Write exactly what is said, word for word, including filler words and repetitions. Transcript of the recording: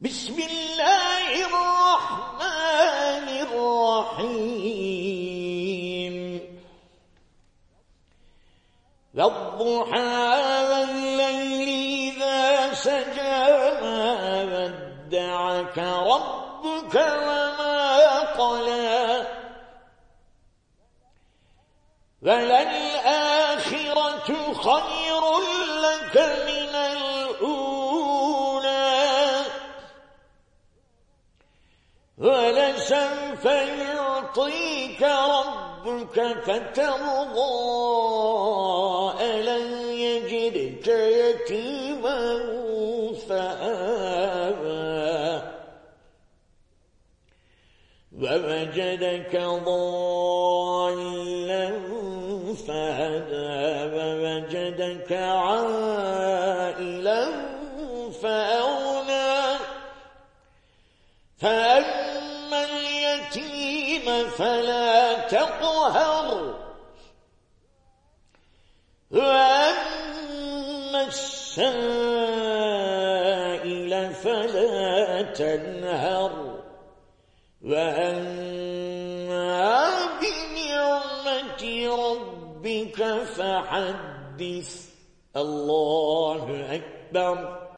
بسم الله الرحمن الرحيم والضحى والليل إذا سجى ما ودعك ربك وما قلى وللآخرة خير لك من الأولى ولسوف يعطيك ربك فترضى ألم يجدك يتيما فآوى ووجدك ضالا فهدى ووجدك عائلا فأغنى فأما اليتيم فلا تقهر وأما السائل فلا تنهر وأما بنعمة ربك فحدث. الله أكبر.